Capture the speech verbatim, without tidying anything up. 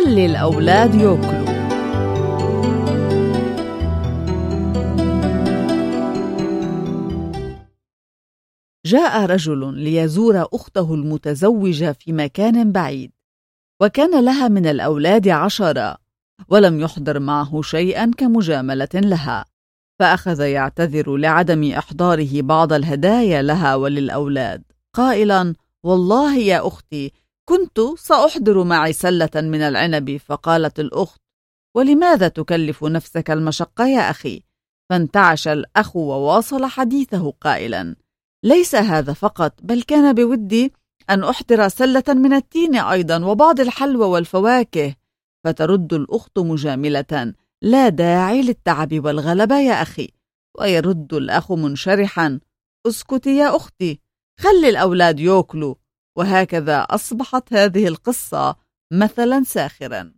خلي الأولاد يأكلوا. جاء رجل ليزور أخته المتزوجة في مكان بعيد، وكان لها من الأولاد عشرة، ولم يحضر معه شيئا كمجاملة لها، فأخذ يعتذر لعدم إحضاره بعض الهدايا لها وللأولاد، قائلا: والله يا أختي كنت سأحضر معي سلة من العنب. فقالت الأخت: ولماذا تكلف نفسك المشقة يا أخي؟ فانتعش الأخ وواصل حديثه قائلا: ليس هذا فقط، بل كان بودي أن أحضر سلة من التين أيضا وبعض الحلوى والفواكه. فترد الأخت مجاملة: لا داعي للتعب والغلبة يا أخي. ويرد الأخ منشرحا: اسكتي يا أختي، خلي الأولاد يأكلوا. وهكذا أصبحت هذه القصة مثلا ساخرا.